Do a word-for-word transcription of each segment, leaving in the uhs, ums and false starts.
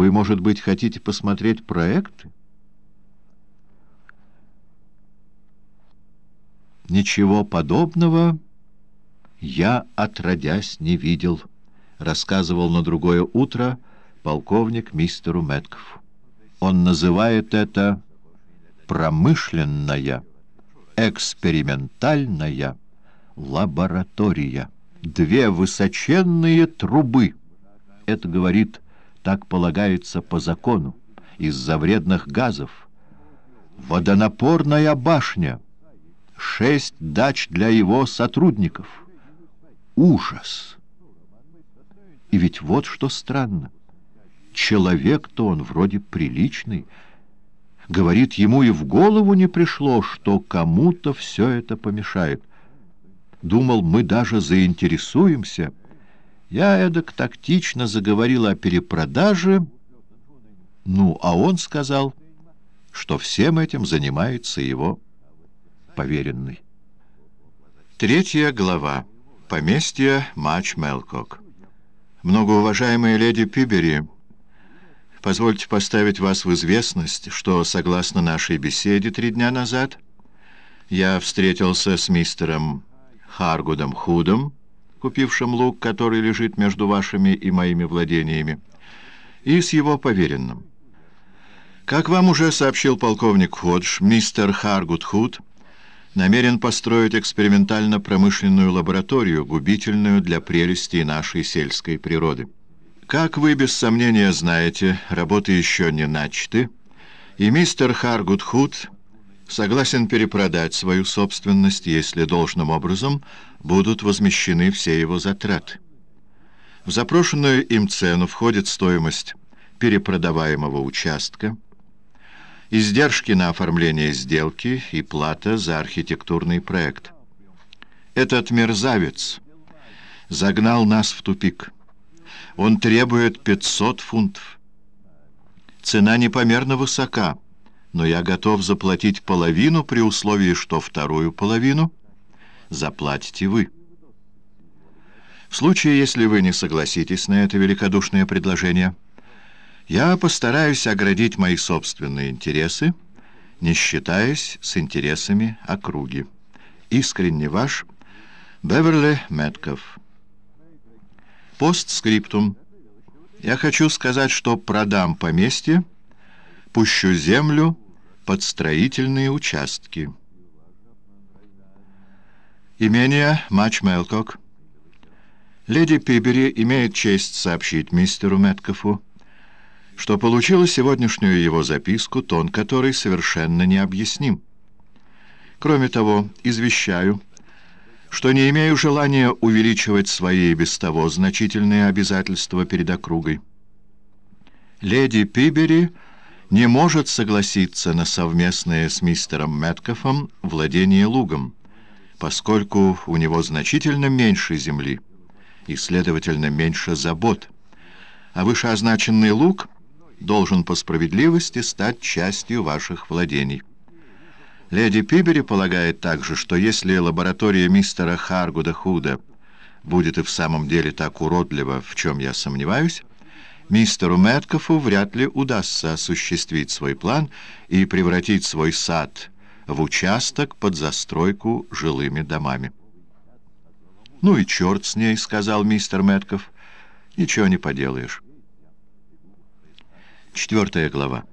Вы, может быть, хотите посмотреть проекты? Ничего подобного я отродясь не видел, рассказывал на другое утро полковник мистеру Мэткоффу. Он называет это промышленная, экспериментальная лаборатория. Две высоченные трубы. Это, говорит, так полагается по закону, из-за вредных газов. Водонапорная башня. Шесть дач для его сотрудников. Ужас! И ведь вот что странно. Человек-то он вроде приличный. Говорит, ему и в голову не пришло, что кому-то все это помешает. Думал, мы даже заинтересуемся. Я эдак тактично заговорил о перепродаже. Ну, а он сказал, что всем этим занимается его поверенный. Третья глава. Поместье Мач-Мелкок. Многоуважаемая леди Пибери, позвольте поставить вас в известность, что, согласно нашей беседе три дня назад, я встретился с мистером Харгудом Худом, купившим луг, который лежит между вашими и моими владениями, и с его поверенным. Как вам уже сообщил полковник Ходж, мистер Харгуд Худ намерен построить экспериментально-промышленную лабораторию, губительную для прелестей нашей сельской природы. Как вы без сомнения знаете, работы еще не начаты, и мистер Харгуд Худ согласен перепродать свою собственность, если должным образом будут возмещены все его затраты. В запрошенную им цену входит стоимость перепродаваемого участка, издержки на оформление сделки и плата за архитектурный проект. Этот мерзавец загнал нас в тупик. Он требует пятьсот фунтов. Цена непомерно высока, но я готов заплатить половину при условии, что вторую половину заплатите вы. В случае, если вы не согласитесь на это великодушное предложение, я постараюсь оградить мои собственные интересы, не считаясь с интересами округи. Искренне ваш Беверли Мэткофф. Постскриптум. Я хочу сказать, что продам поместье, пущу землю под строительные участки. Имение Мач-Мелкок. Леди Пибери имеет честь сообщить мистеру Мэткоффу, что получила сегодняшнюю его записку, тон которой совершенно необъясним. Кроме того, извещаю, что не имею желания увеличивать свои и без того значительные обязательства перед округой. Леди Пибери не может согласиться на совместное с мистером Мэткоффом владение лугом, поскольку у него значительно меньше земли и, следовательно, меньше забот, а вышеозначенный луг должен по справедливости стать частью ваших владений. Леди Пибери полагает также, что если лаборатория мистера Харгуда Худа будет и в самом деле так уродлива, в чем я сомневаюсь, мистеру Мэткоффу вряд ли удастся осуществить свой план и превратить свой сад в участок под застройку жилыми домами. «Ну и черт с ней», — сказал мистер Мэткофф, — «ничего не поделаешь». Четвертая глава.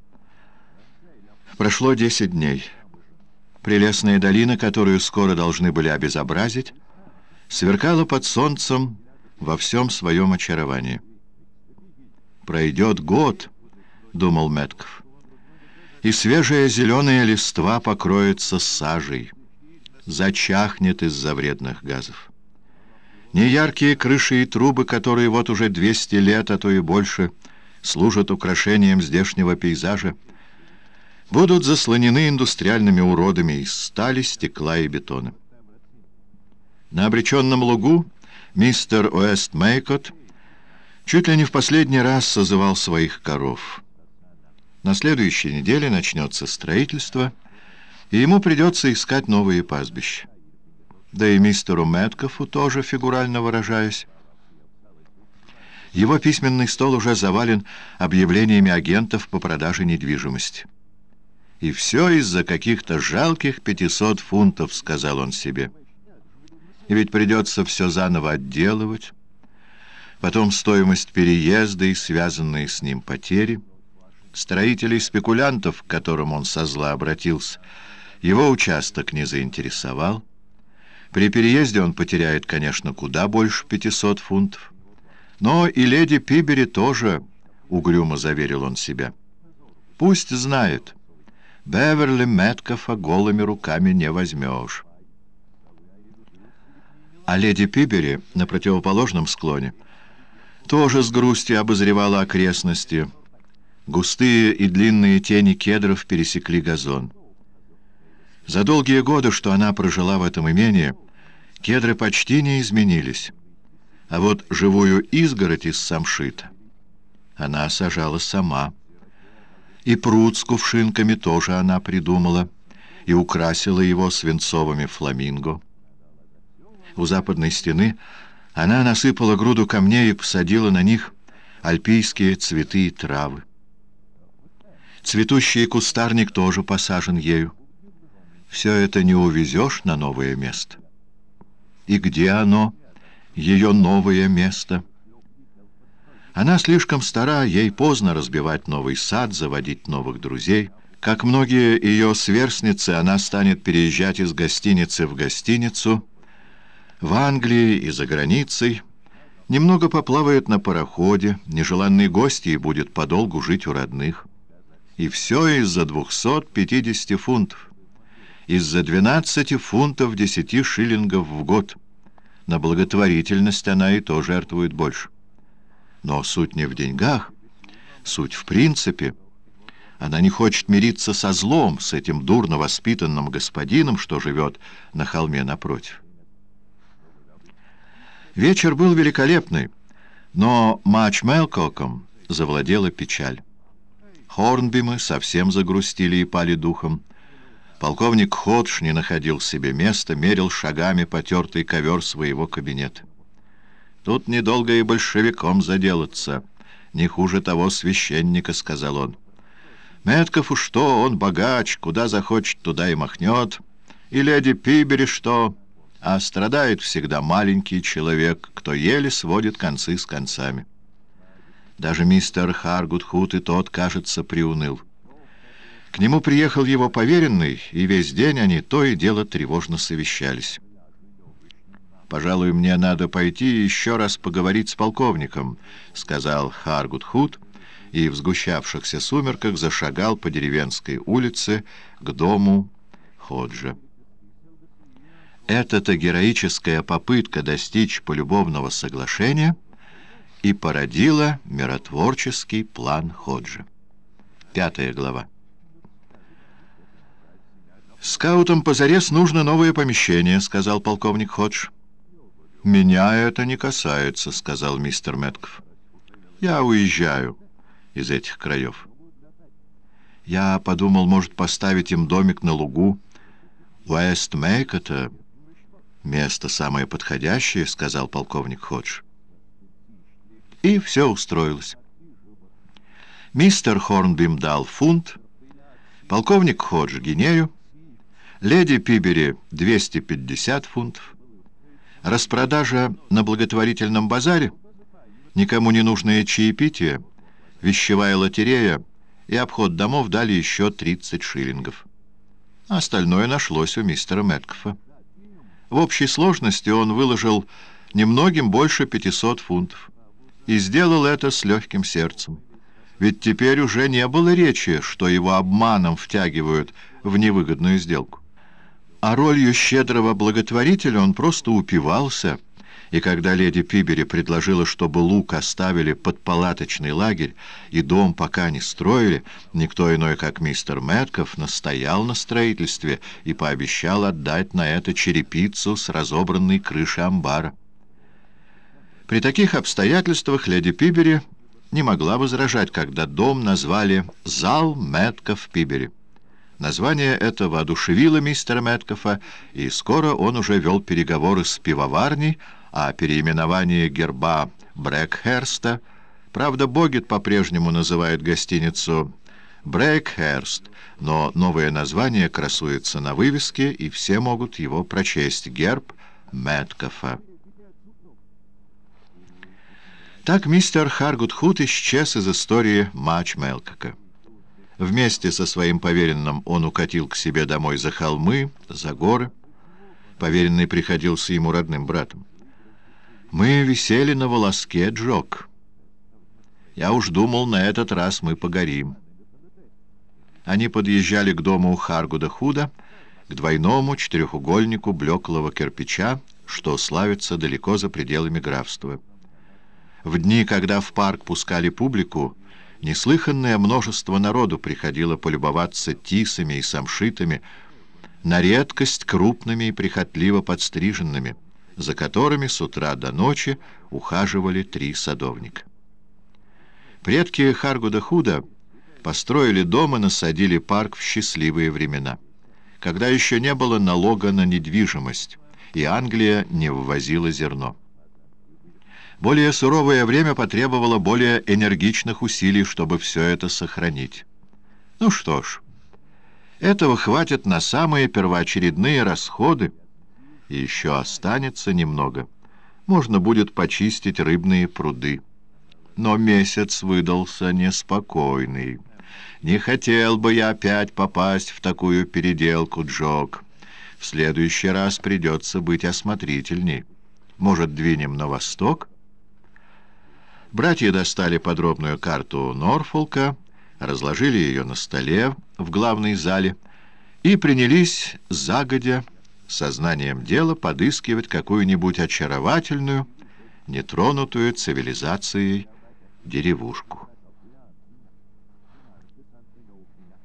Прошло десять дней. Прелестная долина, которую скоро должны были обезобразить, сверкала под солнцем во всем своем очаровании. «Пройдет год», — думал Мэткофф, — «и свежая зеленая листва покроется сажей, зачахнет из-за вредных газов. Неяркие крыши и трубы, которые вот уже двести лет, а то и больше, служат украшением здешнего пейзажа, будут заслонены индустриальными уродами из стали, стекла и бетона. На обреченном лугу мистер Уэстмейкот чуть ли не в последний раз созывал своих коров. На следующей неделе начнется строительство, и ему придется искать новые пастбища. Да и мистеру Мэткоффу тоже, фигурально выражаясь. Его письменный стол уже завален объявлениями агентов по продаже недвижимости. «И все из-за каких-то жалких пятисот фунтов», — сказал он себе. «И ведь придется все заново отделывать. Потом стоимость переезда и связанные с ним потери. Строителей-спекулянтов, к которым он со зла обратился, его участок не заинтересовал. При переезде он потеряет, конечно, куда больше пятисот фунтов. Но и леди Пибери тоже», — угрюмо заверил он себя. «Пусть знает, Беверли Мэткофа голыми руками не возьмешь». А леди Пибери на противоположном склоне тоже с грустью обозревала окрестности. Густые и длинные тени кедров пересекли газон. За долгие годы, что она прожила в этом имении, кедры почти не изменились. А вот живую изгородь из самшита она сажала сама. И пруд с кувшинками тоже она придумала и украсила его свинцовыми фламинго. У западной стены она насыпала груду камней и посадила на них альпийские цветы и травы. Цветущий кустарник тоже посажен ею. Все это не увезешь на новое место. И где оно, ее новое место? Она слишком стара, ей поздно разбивать новый сад, заводить новых друзей. Как многие ее сверстницы, она станет переезжать из гостиницы в гостиницу, в Англии и за границей, немного поплавает на пароходе, нежеланный гость ей будет подолгу жить у родных. И все из-за двухсот пятидесяти фунтов, из-за двенадцати фунтов десяти шиллингов в год. На благотворительность она и то жертвует больше. Но суть не в деньгах, суть в принципе. Она не хочет мириться со злом, с этим дурно воспитанным господином, что живет на холме напротив. Вечер был великолепный, но Матч Мелкоком завладела печаль. Хорнбимы совсем загрустили и пали духом. Полковник Ходж не находил себе места, мерил шагами потертый ковер своего кабинета. «Тут недолго и большевиком заделаться, не хуже того священника», — сказал он. «Мэткофу что, он богач, куда захочет, туда и махнет. И леди Пибери что, а страдает всегда маленький человек, кто еле сводит концы с концами». Даже мистер Харгутхут и тот, кажется, приуныл. К нему приехал его поверенный, и весь день они то и дело тревожно совещались. «Пожалуй, мне надо пойти и еще раз поговорить с полковником», — сказал Харгутхут, и в сгущавшихся сумерках зашагал по деревенской улице к дому Ходжа. Эта-то героическая попытка достичь полюбовного соглашения и породила миротворческий план Ходжа. Пятая глава. «Скаутам позарез нужно новое помещение», — сказал полковник Ходж. «Меня это не касается», — сказал мистер Мэткоф. «Я уезжаю из этих краев». «Я подумал, может, поставить им домик на лугу. Уэст-Мейк-это место самое подходящее», — сказал полковник Ходж. И все устроилось. Мистер Хорнбим дал фунт, полковник Ходж — гинею, леди Пибери — двести пятьдесят фунтов. Распродажа на благотворительном базаре, никому не нужное чаепитие, вещевая лотерея и обход домов дали еще тридцать шиллингов. Остальное нашлось у мистера Мэткофа. В общей сложности он выложил немногим больше пятисот фунтов. И сделал это с легким сердцем. Ведь теперь уже не было речи, что его обманом втягивают в невыгодную сделку. А ролью щедрого благотворителя он просто упивался, и когда леди Пибери предложила, чтобы луг оставили под палаточный лагерь и дом пока не строили, никто иной, как мистер Мэткоф, настоял на строительстве и пообещал отдать на это черепицу с разобранной крыши амбара. При таких обстоятельствах леди Пибери не могла возражать, когда дом назвали «Зал Мэткоф-Пибери». Название это воодушевило мистера Мэткофа, и скоро он уже вел переговоры с пивоварней о переименовании герба Брэкхерста. Правда, Богет по-прежнему называет гостиницу Брэкхерст, но новое название красуется на вывеске, и все могут его прочесть. Герб Мэткафа. Так мистер Харгут Худ исчез из истории Матч Мелкока. Вместе со своим поверенным он укатил к себе домой за холмы, за горы. Поверенный приходился ему родным братом. «Мы висели на волоске, Джок. Я уж думал, на этот раз мы погорим». Они подъезжали к дому Харгуда Худа, к двойному четырехугольнику блеклого кирпича, что славится далеко за пределами графства. В дни, когда в парк пускали публику, неслыханное множество народу приходило полюбоваться тисами и самшитами, на редкость крупными и прихотливо подстриженными, за которыми с утра до ночи ухаживали три садовника. Предки Харгуда Худа построили дом и насадили парк в счастливые времена, когда еще не было налога на недвижимость, и Англия не ввозила зерно. Более суровое время потребовало более энергичных усилий, чтобы все это сохранить. Ну что ж, этого хватит на самые первоочередные расходы, и еще останется немного. Можно будет почистить рыбные пруды. Но месяц выдался неспокойный. Не хотел бы я опять попасть в такую переделку, Джок. В следующий раз придется быть осмотрительней. Может, двинем на восток? Братья достали подробную карту Норфолка, разложили ее на столе в главной зале и принялись загодя, сознанием дела, подыскивать какую-нибудь очаровательную, нетронутую цивилизацией деревушку.